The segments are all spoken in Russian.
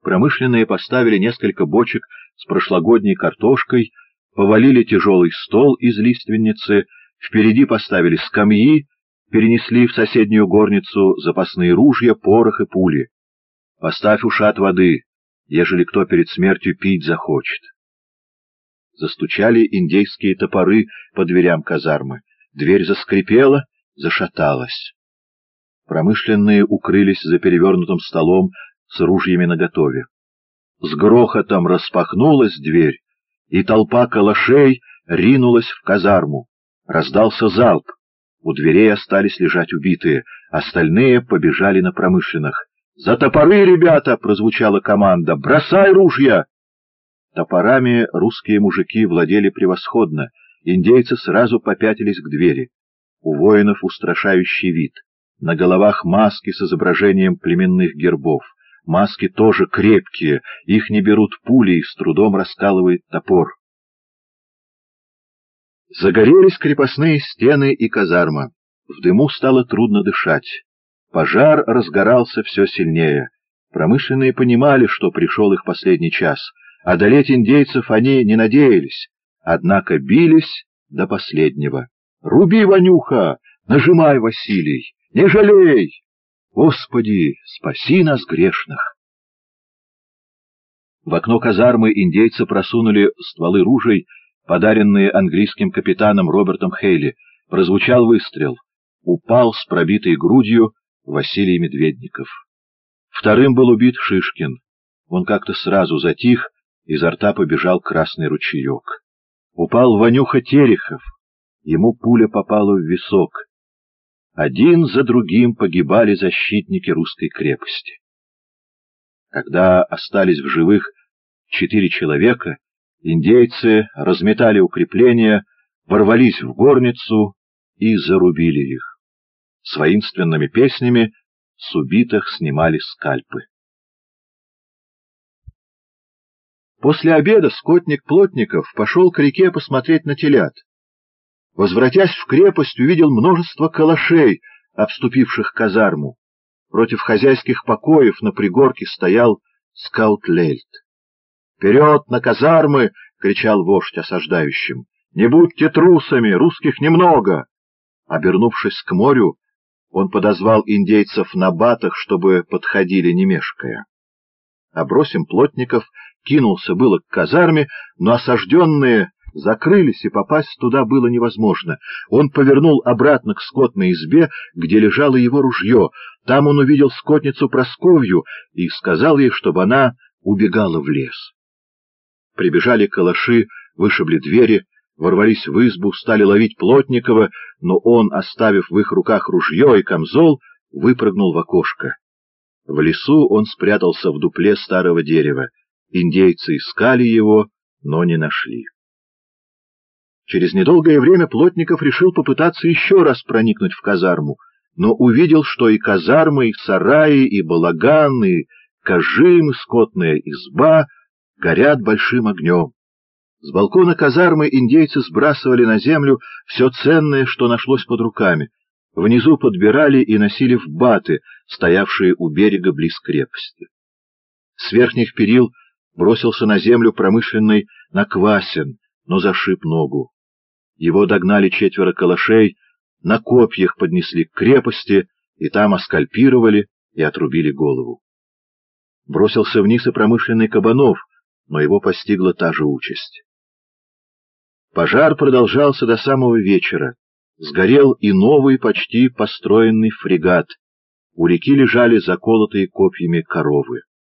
Промышленные поставили несколько бочек с прошлогодней картошкой, повалили тяжелый стол из лиственницы, впереди поставили скамьи, перенесли в соседнюю горницу запасные ружья, порох и пули. Поставь ушат воды, ежели кто перед смертью пить захочет. Застучали индейские топоры по дверям казармы. Дверь заскрипела, зашаталась. Промышленные укрылись за перевернутым столом с ружьями наготове. С грохотом распахнулась дверь, и толпа калашей ринулась в казарму. Раздался залп. У дверей остались лежать убитые, остальные побежали на промышленных. «За топоры, ребята!» — прозвучала команда. «Бросай ружья!» Топорами русские мужики владели превосходно, индейцы сразу попятились к двери. У воинов устрашающий вид. На головах маски с изображением племенных гербов. Маски тоже крепкие, их не берут пули и с трудом раскалывает топор. Загорелись крепостные стены и казарма. В дыму стало трудно дышать. Пожар разгорался все сильнее. Промышленные понимали, что пришел их последний час. Одолеть индейцев они не надеялись, однако бились до последнего. «Руби, Ванюха! Нажимай, Василий! Не жалей! Господи, спаси нас, грешных!» В окно казармы индейцы просунули стволы ружей, подаренные английским капитаном Робертом Хейли. Прозвучал выстрел. Упал с пробитой грудью Василий Медведников. Вторым был убит Шишкин. Он как-то сразу затих, изо рта побежал красный ручеек. Упал Ванюха Терехов. Ему пуля попала в висок. Один за другим погибали защитники русской крепости. Когда остались в живых 4 человека, индейцы разметали укрепления, ворвались в горницу и зарубили их. С воинственными песнями с убитых снимали скальпы. После обеда скотник Плотников пошел к реке посмотреть на телят. Возвратясь в крепость, увидел множество калашей, обступивших казарму. Против хозяйских покоев на пригорке стоял скаут-лельт. «Вперед на казармы!» — кричал вождь осаждающим. «Не будьте трусами, русских немного!» Обернувшись к морю, он подозвал индейцев на батах, чтобы подходили не мешкая. Абросим Плотников кинулся было к казарме, но осажденные закрылись, и попасть туда было невозможно. Он повернул обратно к скотной избе, где лежало его ружье. Там он увидел скотницу Просковью и сказал ей, чтобы она убегала в лес. Прибежали калаши, вышибли двери, ворвались в избу, стали ловить Плотникова, но он, оставив в их руках ружье и камзол, выпрыгнул в окошко. В лесу он спрятался в дупле старого дерева. Индейцы искали его, но не нашли. Через недолгое время Плотников решил попытаться еще раз проникнуть в казарму, но увидел, что и казармы, и сараи, и балаган, и кожим, и скотная изба горят большим огнем. С балкона казармы индейцы сбрасывали на землю все ценное, что нашлось под руками. Внизу подбирали и носили в баты, стоявшие у берега близ крепости. С верхних перил бросился на землю промышленный Наквасин, но зашиб ногу. Его догнали 4 калашей, на копьях поднесли к крепости, и там оскальпировали и отрубили голову. Бросился вниз и промышленный Кабанов, но его постигла та же участь. Пожар продолжался до самого вечера. Сгорел и новый, почти построенный фрегат. У реки лежали заколотые копьями коровы.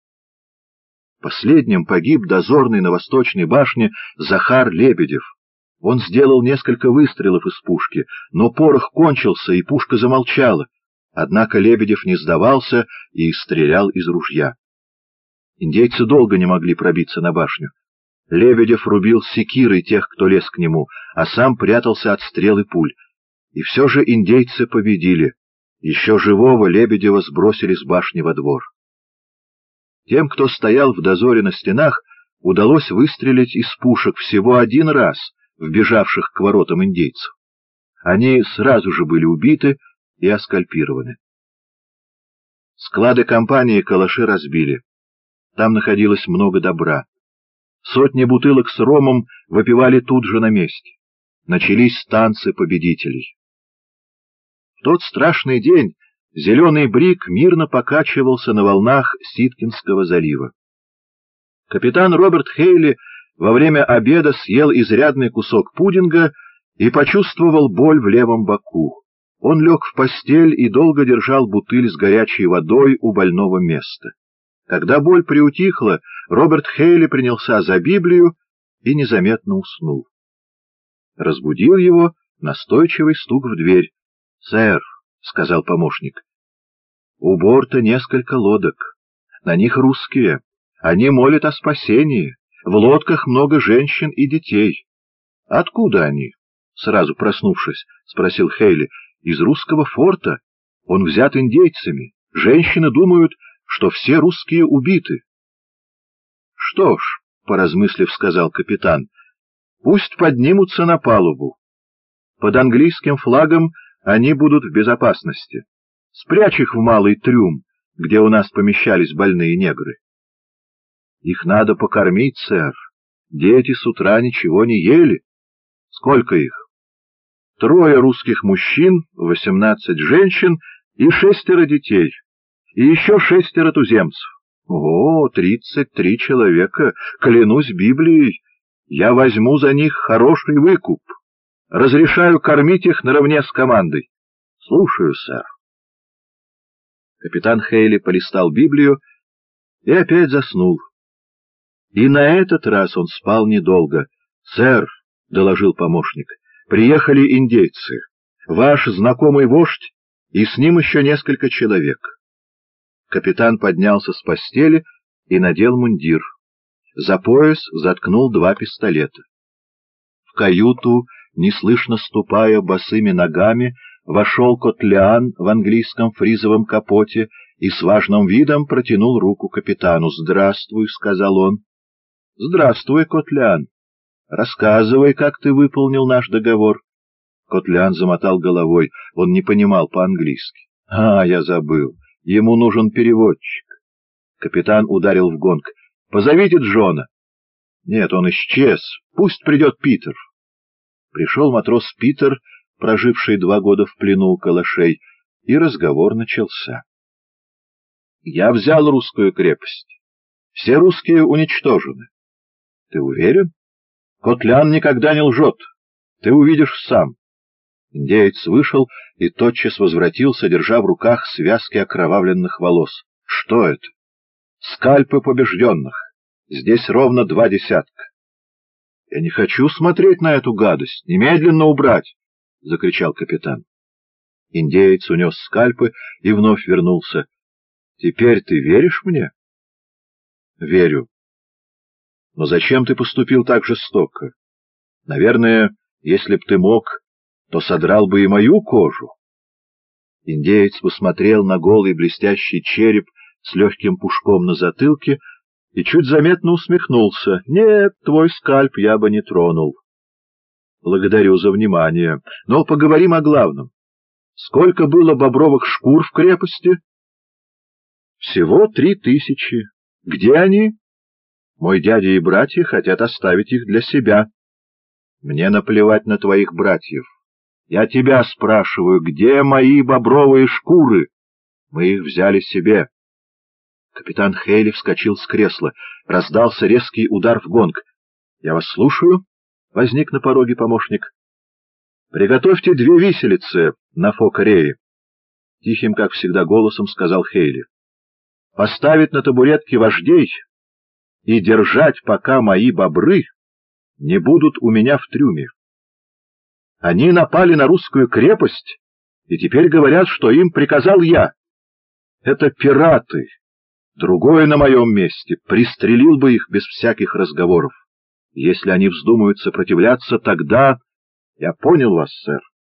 Последним погиб дозорный на восточной башне Захар Лебедев. Он сделал несколько выстрелов из пушки, но порох кончился, и пушка замолчала. Однако Лебедев не сдавался и стрелял из ружья. Индейцы долго не могли пробиться на башню. Лебедев рубил секирой тех, кто лез к нему, а сам прятался от стрел и пуль. И все же индейцы победили. Еще живого Лебедева сбросили с башни во двор. Тем, кто стоял в дозоре на стенах, удалось выстрелить из пушек всего 1 раз, вбежавших к воротам индейцев. Они сразу же были убиты и оскальпированы. Склады компании калаши разбили. Там находилось много добра. Сотни бутылок с ромом выпивали тут же на месте. Начались танцы победителей. В тот страшный день зеленый бриг мирно покачивался на волнах Ситкинского залива. Капитан Роберт Хейли во время обеда съел изрядный кусок пудинга и почувствовал боль в левом боку. Он лег в постель и долго держал бутыль с горячей водой у больного места. Когда боль приутихла, Роберт Хейли принялся за Библию и незаметно уснул. Разбудил его настойчивый стук в дверь. — Сэр, — сказал помощник, — у борта несколько лодок. На них русские. Они молят о спасении. В лодках много женщин и детей. — Откуда они? — сразу проснувшись, спросил Хейли. — Из русского форта. Он взят индейцами. Женщины думают, что все русские убиты. — Что ж, — поразмыслив, сказал капитан, — пусть поднимутся на палубу. Под английским флагом они будут в безопасности. Спрячь их в малый трюм, где у нас помещались больные негры. Их надо покормить, сэр. Дети с утра ничего не ели. Сколько их? 3 русских мужчин, 18 женщин и 6 детей. И еще 6 туземцев. О, 33 человека, клянусь Библией. Я возьму за них хороший выкуп. Разрешаю кормить их наравне с командой. Слушаю, сэр. Капитан Хейли полистал Библию и опять заснул. И на этот раз он спал недолго. — Сэр, — доложил помощник, — приехали индейцы. Ваш знакомый вождь и с ним еще несколько человек. Капитан поднялся с постели и надел мундир. За пояс заткнул 2 пистолета. В каюту, неслышно ступая босыми ногами, вошел Котлян в английском фризовом капоте и с важным видом протянул руку капитану. — Здравствуй, — сказал он. — Здравствуй, Котлян. Рассказывай, как ты выполнил наш договор. Котлян замотал головой. Он не понимал по-английски. — я забыл. Ему нужен переводчик. Капитан ударил в гонг. — Позовите Джона. — Нет, он исчез. Пусть придет Питер. Пришел матрос Питер, проживший 2 года в плену у калашей, и разговор начался. — Я взял русскую крепость. Все русские уничтожены. — Ты уверен? Котлян никогда не лжет. Ты увидишь сам. Индеец вышел и тотчас возвратился, держа в руках связки окровавленных волос. — Что это? — Скальпы побежденных. Здесь ровно 2 десятка. — Я не хочу смотреть на эту гадость. Немедленно убрать! — закричал капитан. Индеец унес скальпы и вновь вернулся. — Теперь ты веришь мне? — Верю. Но зачем ты поступил так жестоко? Наверное, если б ты мог, то содрал бы и мою кожу. Индеец посмотрел на голый блестящий череп с легким пушком на затылке и чуть заметно усмехнулся. — Нет, твой скальп я бы не тронул. — Благодарю за внимание. Но поговорим о главном. Сколько было бобровых шкур в крепости? — Всего 3000. Где они? Мой дядя и братья хотят оставить их для себя. Мне наплевать на твоих братьев. Я тебя спрашиваю, где мои бобровые шкуры? Мы их взяли себе. Капитан Хейли вскочил с кресла. Раздался резкий удар в гонг. — Я вас слушаю, — возник на пороге помощник. — Приготовьте 2 виселицы на Фок-Рее, — тихим, как всегда, голосом сказал Хейли. — Поставить на табуретки вождей и держать, пока мои бобры не будут у меня в трюме. Они напали на русскую крепость и теперь говорят, что им приказал я. Это пираты. Другой на моем месте пристрелил бы их без всяких разговоров. Если они вздумают сопротивляться, тогда... Я понял вас, сэр.